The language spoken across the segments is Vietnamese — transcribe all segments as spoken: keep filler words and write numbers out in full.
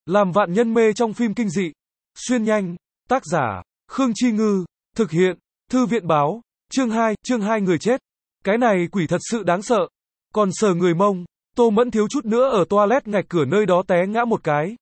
Làm vạn nhân mê trong phim kinh dị. Xuyên nhanh. Tác giả, Khương Chi Ngư. Thực hiện, Thư viện báo. Chương hai, chương hai người chết. Cái này quỷ thật sự đáng sợ. Còn sờ người Mông, Tô Mẫn thiếu chút nữa ở toilet ngạch cửa nơi đó té ngã một cái.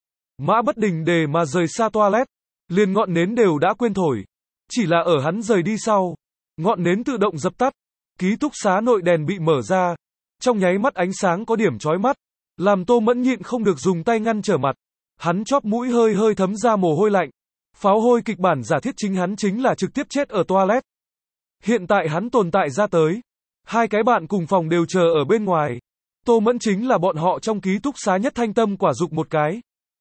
Mã bất đình để mà rời xa toilet, liền ngọn nến đều đã quên thổi. Chỉ là ở hắn rời đi sau, ngọn nến tự động dập tắt. Ký túc xá nội đèn bị mở ra. Trong nháy mắt ánh sáng có điểm chói mắt, làm Tô Mẫn nhịn không được dùng tay ngăn trở mặt. Hắn chóp mũi hơi hơi thấm ra mồ hôi lạnh. Pháo hôi kịch bản giả thiết chính hắn chính là trực tiếp chết ở toilet. Hiện tại hắn tồn tại ra tới. Hai cái bạn cùng phòng đều chờ ở bên ngoài. Tô Mẫn chính là bọn họ trong ký túc xá nhất thanh tâm quả dục một cái.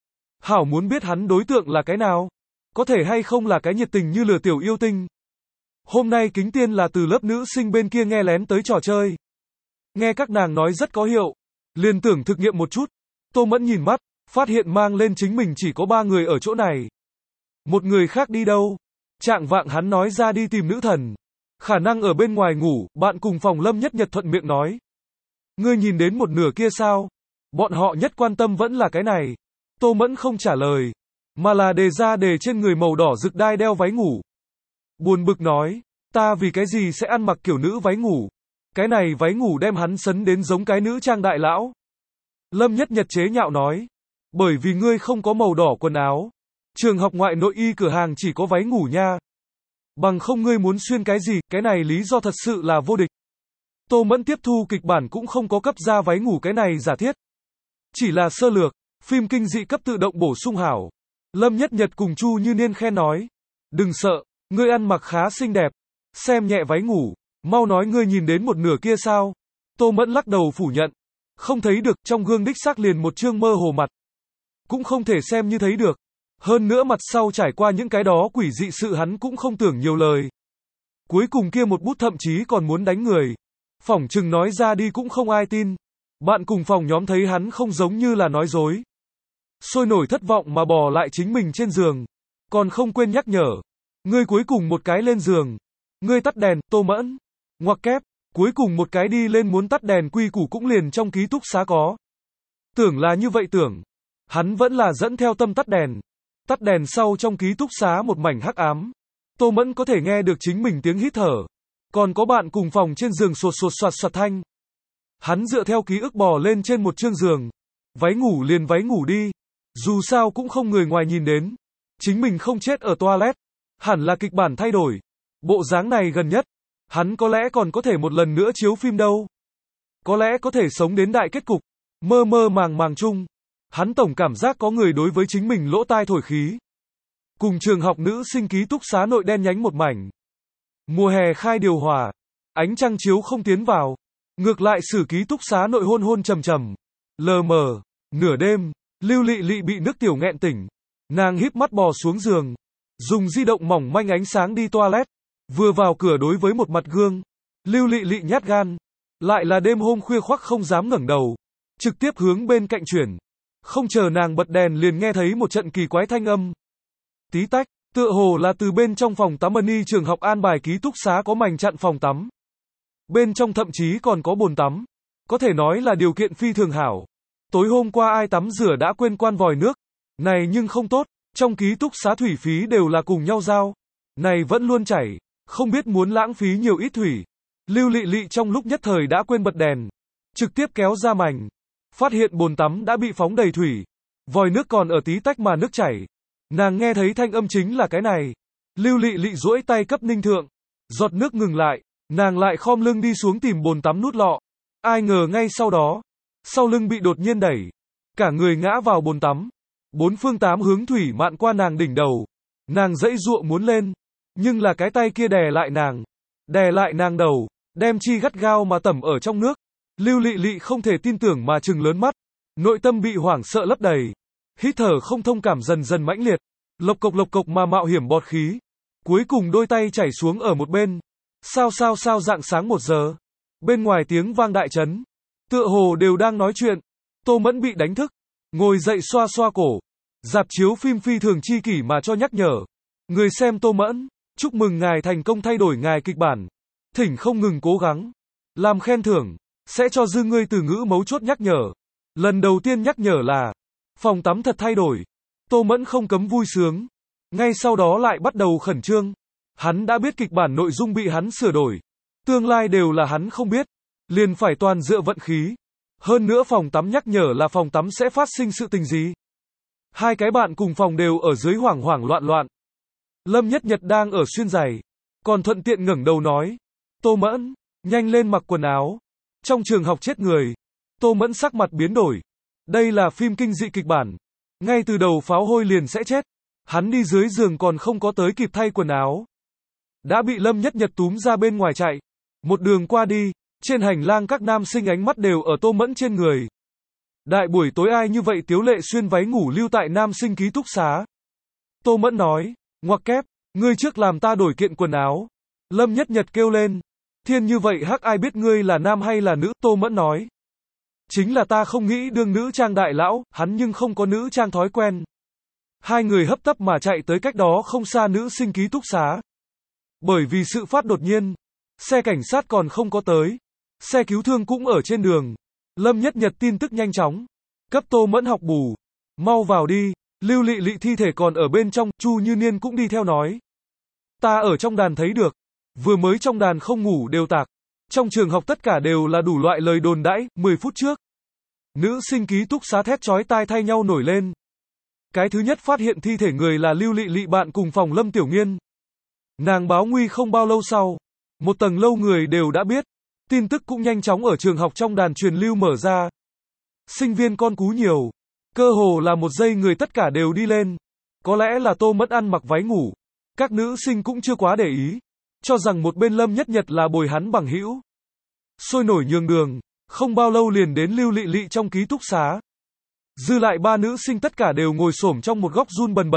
Hảo muốn biết hắn đối tượng là cái nào. Có thể hay không là cái nhiệt tình như lửa tiểu yêu tinh. Hôm nay Kính Tiên là từ lớp nữ sinh bên kia nghe lén tới trò chơi. Nghe các nàng nói rất có hiệu. Liền tưởng thực nghiệm một chút. Tô Mẫn nhìn mắt, phát hiện mang lên chính mình chỉ có ba người ở chỗ này. Một người khác đi đâu? Trạng vạng hắn nói ra đi tìm nữ thần. Khả năng ở bên ngoài ngủ, bạn cùng phòng Lâm Nhất Nhật thuận miệng nói. Ngươi nhìn đến một nửa kia sao? Bọn họ nhất quan tâm vẫn là cái này. Tô Mẫn không trả lời, mà là đề ra đề trên người màu đỏ rực đai đeo váy ngủ. Buồn bực nói, ta vì cái gì sẽ ăn mặc kiểu nữ váy ngủ? Cái này váy ngủ đem hắn sấn đến giống cái nữ trang đại lão. Lâm Nhất Nhật chế nhạo nói, bởi vì ngươi không có màu đỏ quần áo. Trường học ngoại nội y cửa hàng chỉ có váy ngủ nha. Bằng không ngươi muốn xuyên cái gì, cái này lý do thật sự là vô địch. Tô Mẫn tiếp thu kịch bản cũng không có cấp ra váy ngủ cái này giả thiết. Chỉ là sơ lược, phim kinh dị cấp tự động bổ sung hảo. Lâm Nhất Nhật cùng Chu Như Niên khen nói. Đừng sợ, ngươi ăn mặc khá xinh đẹp. Xem nhẹ váy ngủ, mau nói ngươi nhìn đến một nửa kia sao. Tô Mẫn lắc đầu phủ nhận. Không thấy được, trong gương đích xác liền một chương mơ hồ mặt. Cũng không thể xem như thấy được. Hơn nữa mặt sau trải qua những cái đó quỷ dị sự hắn cũng không tưởng nhiều lời. Cuối cùng kia một bút thậm chí còn muốn đánh người. Phỏng chừng nói ra đi cũng không ai tin. Bạn cùng phòng nhóm thấy hắn không giống như là nói dối. Sôi nổi thất vọng mà bò lại chính mình trên giường. Còn không quên nhắc nhở. Ngươi cuối cùng một cái lên giường. Ngươi tắt đèn, Tô Mẫn. Ngoặc kép, cuối cùng một cái đi lên muốn tắt đèn quy củ cũng liền trong ký túc xá có. Tưởng là như vậy tưởng. Hắn vẫn là dẫn theo tâm tắt đèn. Tắt đèn sau trong ký túc xá một mảnh hắc ám. Tô Mẫn có thể nghe được chính mình tiếng hít thở. Còn có bạn cùng phòng trên giường sột sột soạt soạt thanh. Hắn dựa theo ký ức bò lên trên một chương giường. Váy ngủ liền váy ngủ đi. Dù sao cũng không người ngoài nhìn đến. Chính mình không chết ở toilet. Hẳn là kịch bản thay đổi. Bộ dáng này gần nhất. Hắn có lẽ còn có thể một lần nữa chiếu phim đâu. Có lẽ có thể sống đến đại kết cục. Mơ mơ màng màng chung. Hắn tổng cảm giác có người đối với chính mình lỗ tai thổi khí. Cùng trường học nữ sinh ký túc xá nội đen nhánh một mảnh. Mùa hè khai điều hòa. Ánh trăng chiếu không tiến vào. Ngược lại sử ký túc xá nội hôn hôn trầm trầm. Lờ mờ. Nửa đêm. Lưu Lị Lị bị nước tiểu nghẹn tỉnh. Nàng híp mắt bò xuống giường. Dùng di động mỏng manh ánh sáng đi toilet. Vừa vào cửa đối với một mặt gương. Lưu Lị Lị nhát gan. Lại là đêm hôm khuya khoắt không dám ngẩng đầu. Trực tiếp hướng bên cạnh chuyển. Không chờ nàng bật đèn liền nghe thấy một trận kỳ quái thanh âm. Tí tách, tựa hồ là từ bên trong phòng tắm Ân trường học an bài ký túc xá có mảnh chặn phòng tắm. Bên trong thậm chí còn có bồn tắm. Có thể nói là điều kiện phi thường hảo. Tối hôm qua ai tắm rửa đã quên quan vòi nước. Này nhưng không tốt, trong ký túc xá thủy phí đều là cùng nhau giao. Này vẫn luôn chảy, không biết muốn lãng phí nhiều ít thủy. Lưu Lị Lị trong lúc nhất thời đã quên bật đèn. Trực tiếp kéo ra mảnh. Phát hiện bồn tắm đã bị phóng đầy thủy. Vòi nước còn ở tí tách mà nước chảy. Nàng nghe thấy thanh âm chính là cái này. Lưu Lị Lị duỗi tay cấp ninh thượng. Giọt nước ngừng lại. Nàng lại khom lưng đi xuống tìm bồn tắm nút lọ. Ai ngờ ngay sau đó. Sau lưng bị đột nhiên đẩy. Cả người ngã vào bồn tắm. Bốn phương tám hướng thủy mạn qua nàng đỉnh đầu. Nàng dãy dụa muốn lên. Nhưng là cái tay kia đè lại nàng. Đè lại nàng đầu. Đem chi gắt gao mà tẩm ở trong nước. Lưu Lị Lị không thể tin tưởng mà trừng lớn mắt. Nội tâm bị hoảng sợ lấp đầy. Hít thở không thông cảm dần dần mãnh liệt. Lộc cộc lộc cộc mà mạo hiểm bọt khí. Cuối cùng đôi tay chảy xuống ở một bên. Sao sao sao rạng sáng một giờ. Bên ngoài tiếng vang đại chấn. Tựa hồ đều đang nói chuyện. Tô Mẫn bị đánh thức. Ngồi dậy xoa xoa cổ. Rạp chiếu phim phi thường chi kỷ mà cho nhắc nhở. Người xem Tô Mẫn. Chúc mừng ngài thành công thay đổi ngài kịch bản. Thỉnh không ngừng cố gắng. Làm khen thưởng. Sẽ cho dư ngươi từ ngữ mấu chốt nhắc nhở. Lần đầu tiên nhắc nhở là Phòng tắm thật thay đổi. Tô Mẫn không cấm vui sướng. Ngay sau đó lại bắt đầu khẩn trương. Hắn đã biết kịch bản nội dung bị hắn sửa đổi. Tương lai đều là hắn không biết. Liền phải toàn dựa vận khí. Hơn nữa phòng tắm nhắc nhở là phòng tắm sẽ phát sinh sự tình gì. Hai cái bạn cùng phòng đều ở dưới hoảng hoảng loạn loạn. Lâm Nhất Nhật đang ở xuyên giày. Còn thuận tiện ngẩng đầu nói. Tô Mẫn, nhanh lên mặc quần áo. Trong trường học chết người. Tô Mẫn sắc mặt biến đổi. Đây là phim kinh dị kịch bản. Ngay từ đầu pháo hôi liền sẽ chết. Hắn đi dưới giường còn không có tới kịp thay quần áo. Đã bị Lâm Nhất Nhật túm ra bên ngoài chạy. Một đường qua đi, trên hành lang các nam sinh ánh mắt đều ở Tô Mẫn trên người. Đại buổi tối ai như vậy Tiếu Lệ xuyên váy ngủ lưu tại nam sinh ký túc xá. Tô Mẫn nói, ngoặc kép, ngươi trước làm ta đổi kiện quần áo. Lâm Nhất Nhật kêu lên, thiên như vậy hắc ai biết ngươi là nam hay là nữ. Tô Mẫn nói, chính là ta không nghĩ đương nữ trang đại lão, hắn nhưng không có nữ trang thói quen. Hai người hấp tấp mà chạy tới cách đó không xa nữ sinh ký túc xá. Bởi vì sự phát đột nhiên, xe cảnh sát còn không có tới, xe cứu thương cũng ở trên đường. Lâm Nhất Nhật tin tức nhanh chóng, cấp Tô Mẫn học bù, mau vào đi, Lưu Lị Lị thi thể còn ở bên trong. Chu Như Niên cũng đi theo nói, ta ở trong đàn thấy được, vừa mới trong đàn không ngủ đều tạc, trong trường học tất cả đều là đủ loại lời đồn đãi. Mười phút trước, nữ sinh ký túc xá thét chói tai thay nhau nổi lên. Cái thứ nhất phát hiện thi thể người là Lưu Lị Lị bạn cùng phòng Lâm Tiểu Nghiên. Nàng báo nguy không bao lâu sau, một tầng lâu người đều đã biết, tin tức cũng nhanh chóng ở trường học trong đàn truyền lưu mở ra. Sinh viên con cú nhiều, cơ hồ là một giây người tất cả đều đi lên. Có lẽ là Tô Mẫn ăn mặc váy ngủ, các nữ sinh cũng chưa quá để ý, cho rằng một bên Lâm Nhất Nhật là bồi hắn bằng hữu. Sôi nổi nhường đường, không bao lâu liền đến Lưu Lị Lị trong ký túc xá. Dư lại ba nữ sinh tất cả đều ngồi xổm trong một góc run bần bật,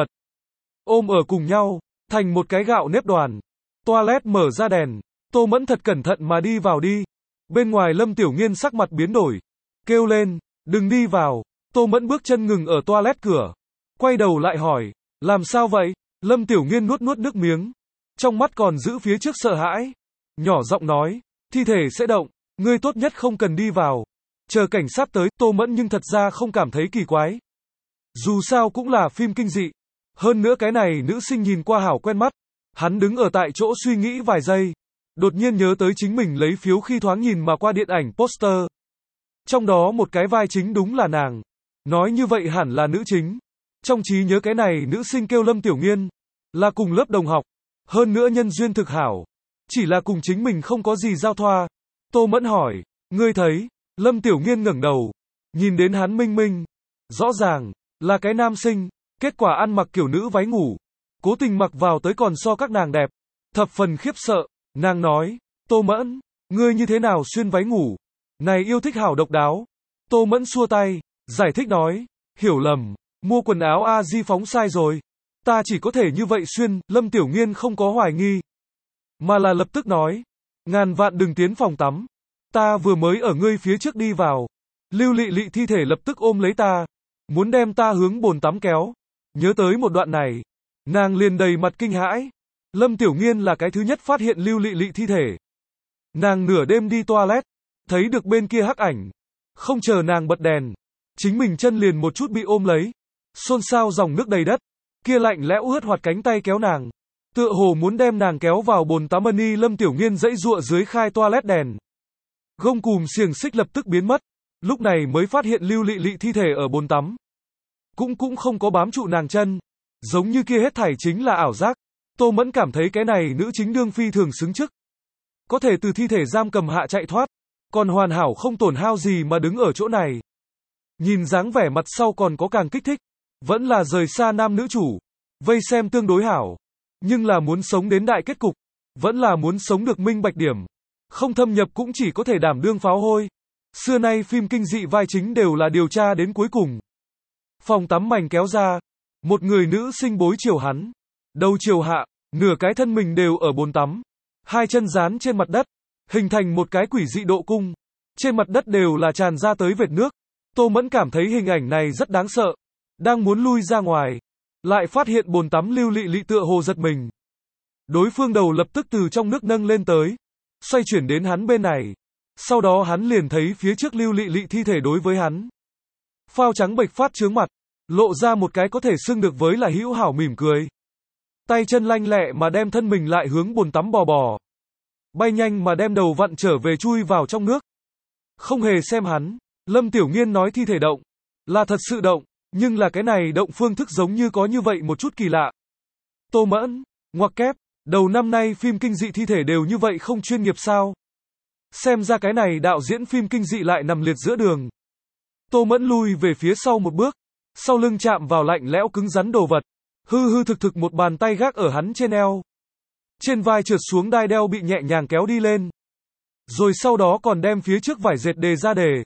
ôm ở cùng nhau, thành một cái gạo nếp đoàn. Toilet mở ra đèn, Tô Mẫn thật cẩn thận mà đi vào đi. Bên ngoài Lâm Tiểu Nghiên sắc mặt biến đổi, kêu lên, đừng đi vào. Tô Mẫn bước chân ngừng ở toilet cửa, quay đầu lại hỏi, làm sao vậy? Lâm Tiểu Nghiên nuốt nuốt nước miếng, trong mắt còn giữ phía trước sợ hãi, nhỏ giọng nói, thi thể sẽ động, ngươi tốt nhất không cần đi vào. Chờ cảnh sát tới. Tô Mẫn nhưng thật ra không cảm thấy kỳ quái. Dù sao cũng là phim kinh dị. Hơn nữa cái này nữ sinh nhìn qua hảo quen mắt. Hắn đứng ở tại chỗ suy nghĩ vài giây, đột nhiên nhớ tới chính mình lấy phiếu khi thoáng nhìn mà qua điện ảnh poster. Trong đó một cái vai chính đúng là nàng. Nói như vậy hẳn là nữ chính. Trong trí nhớ cái này nữ sinh kêu Lâm Tiểu Nghiên, là cùng lớp đồng học. Hơn nữa nhân duyên thực hảo, chỉ là cùng chính mình không có gì giao thoa. Tô Mẫn hỏi, ngươi thấy? Lâm Tiểu Nghiên ngẩng đầu, nhìn đến hắn minh minh. Rõ ràng, là cái nam sinh, kết quả ăn mặc kiểu nữ váy ngủ. Cố tình mặc vào tới còn so các nàng đẹp. Thập phần khiếp sợ, nàng nói, Tô Mẫn, ngươi như thế nào xuyên váy ngủ? Này yêu thích hảo độc đáo. Tô Mẫn xua tay, giải thích nói, hiểu lầm, mua quần áo a di phóng sai rồi. Ta chỉ có thể như vậy xuyên. Lâm Tiểu Nghiên không có hoài nghi, mà là lập tức nói, ngàn vạn đừng tiến phòng tắm. Ta vừa mới ở ngươi phía trước đi vào. Lưu Lị Lị thi thể lập tức ôm lấy ta, muốn đem ta hướng bồn tắm kéo. Nhớ tới một đoạn này, nàng liền đầy mặt kinh hãi. Lâm Tiểu Nghiên là cái thứ nhất phát hiện Lưu Lị Lị thi thể. Nàng nửa đêm đi toilet, thấy được bên kia hắc ảnh. Không chờ nàng bật đèn, chính mình chân liền một chút bị ôm lấy. Xôn xao dòng nước đầy đất, kia lạnh lẽo ướt hoạt cánh tay kéo nàng, tựa hồ muốn đem nàng kéo vào bồn tắm ân y. Lâm Tiểu Nghiên dãy dụa dưới khai toilet đèn. Gông cùm xiềng xích lập tức biến mất, lúc này mới phát hiện Lưu Lị Lị thi thể ở bồn tắm. Cũng cũng không có bám trụ nàng chân, giống như kia hết thảy chính là ảo giác. Tô Mẫn cảm thấy cái này nữ chính đương phi thường xứng chức. Có thể từ thi thể giam cầm hạ chạy thoát, còn hoàn hảo không tổn hao gì mà đứng ở chỗ này. Nhìn dáng vẻ mặt sau còn có càng kích thích, vẫn là rời xa nam nữ chủ, vây xem tương đối hảo. Nhưng là muốn sống đến đại kết cục, vẫn là muốn sống được minh bạch điểm. Không thâm nhập cũng chỉ có thể đảm đương pháo hôi. Xưa nay phim kinh dị vai chính đều là điều tra đến cuối cùng. Phòng tắm mảnh kéo ra, một người nữ sinh bối chiều hắn, đầu chiều hạ, nửa cái thân mình đều ở bồn tắm, hai chân dán trên mặt đất, hình thành một cái quỷ dị độ cung. Trên mặt đất đều là tràn ra tới vệt nước. Tô Mẫn cảm thấy hình ảnh này rất đáng sợ, đang muốn lui ra ngoài, lại phát hiện bồn tắm Lưu Lị Lị tựa hồ giật mình. Đối phương đầu lập tức từ trong nước nâng lên tới, xoay chuyển đến hắn bên này. Sau đó hắn liền thấy phía trước Lưu Lị Lị thi thể đối với hắn. Phao trắng bệch phát chướng mặt, lộ ra một cái có thể xưng được với là hữu hảo mỉm cười. Tay chân lanh lẹ mà đem thân mình lại hướng bồn tắm bò bò. Bay nhanh mà đem đầu vặn trở về chui vào trong nước. Không hề xem hắn, Lâm Tiểu Nghiên nói thi thể động. Là thật sự động, nhưng là cái này động phương thức giống như có như vậy một chút kỳ lạ. Tô Mẫn, ngoặc kép, đầu năm nay phim kinh dị thi thể đều như vậy không chuyên nghiệp sao? Xem ra cái này đạo diễn phim kinh dị lại nằm liệt giữa đường. Tô Mẫn lui về phía sau một bước, sau lưng chạm vào lạnh lẽo cứng rắn đồ vật. Hư hư thực thực một bàn tay gác ở hắn trên eo. Trên vai trượt xuống đai đeo bị nhẹ nhàng kéo đi lên. Rồi sau đó còn đem phía trước vải dệt đề ra đề.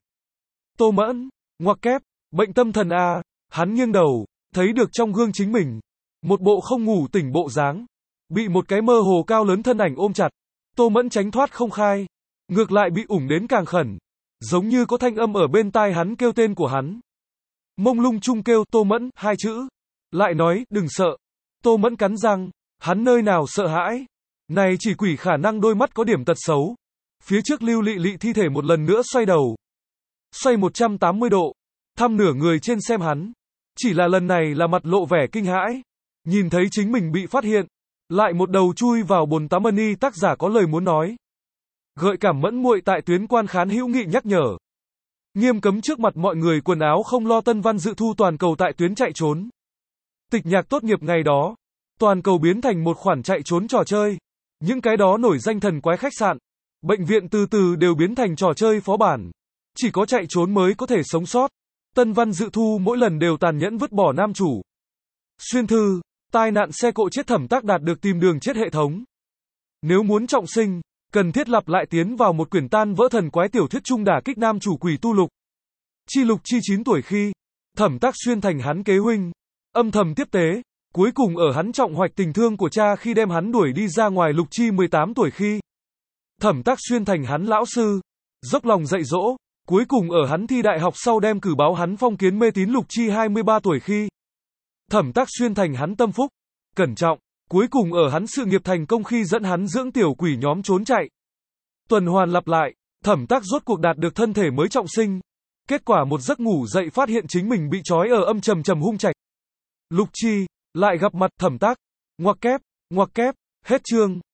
Tô Mẫn, ngoặc kép, bệnh tâm thần à, hắn nghiêng đầu, thấy được trong gương chính mình. Một bộ không ngủ tỉnh bộ dáng. Bị một cái mơ hồ cao lớn thân ảnh ôm chặt. Tô Mẫn tránh thoát không khai. Ngược lại bị ủng đến càng khẩn. Giống như có thanh âm ở bên tai hắn kêu tên của hắn. Mông lung chung kêu Tô Mẫn, hai chữ. Lại nói, đừng sợ. Tô Mẫn cắn răng, hắn nơi nào sợ hãi. Này chỉ quỷ khả năng đôi mắt có điểm tật xấu. Phía trước Lưu Lị Lị thi thể một lần nữa xoay đầu. Xoay một trăm tám mươi độ. Thăm nửa người trên xem hắn. Chỉ là lần này là mặt lộ vẻ kinh hãi. Nhìn thấy chính mình bị phát hiện. Lại một đầu chui vào bồn tắm ân y tác giả có lời muốn nói. Gợi cảm mẫn muội tại tuyến quan khán hữu nghị nhắc nhở. Nghiêm cấm trước mặt mọi người quần áo không lo tân văn dự thu toàn cầu tại tuyến chạy trốn. Tịch nhạc tốt nghiệp ngày đó. Toàn cầu biến thành một khoản chạy trốn trò chơi. Những cái đó nổi danh thần quái khách sạn. Bệnh viện từ từ đều biến thành trò chơi phó bản. Chỉ có chạy trốn mới có thể sống sót. Tân văn dự thu mỗi lần đều tàn nhẫn vứt bỏ nam chủ. Xuyên thư, tai nạn xe cộ chết Thẩm Tác đạt được tìm đường chết hệ thống. Nếu muốn trọng sinh, cần thiết lập lại tiến vào một quyển tan vỡ thần quái tiểu thuyết chung đả kích nam chủ quỷ tu lục. Chi Lục Chi chín tuổi khi, Thẩm Tác xuyên thành hắn kế huynh, âm thầm tiếp tế, cuối cùng ở hắn trọng hoạch tình thương của cha khi đem hắn đuổi đi ra ngoài. Lục Chi mười tám tuổi khi, Thẩm Tác xuyên thành hắn lão sư, dốc lòng dạy dỗ, cuối cùng ở hắn thi đại học sau đem cử báo hắn phong kiến mê tín. Lục Chi hai mươi ba tuổi khi, Thẩm Tác xuyên thành hắn tâm phúc, cẩn trọng, cuối cùng ở hắn sự nghiệp thành công khi dẫn hắn dưỡng tiểu quỷ nhóm trốn chạy. Tuần hoàn lặp lại, Thẩm Tác rốt cuộc đạt được thân thể mới trọng sinh. Kết quả một giấc ngủ dậy phát hiện chính mình bị trói ở âm trầm trầm hung trạch. Lục Chi lại gặp mặt Thẩm Tác, ngoặc kép, ngoặc kép, hết chương.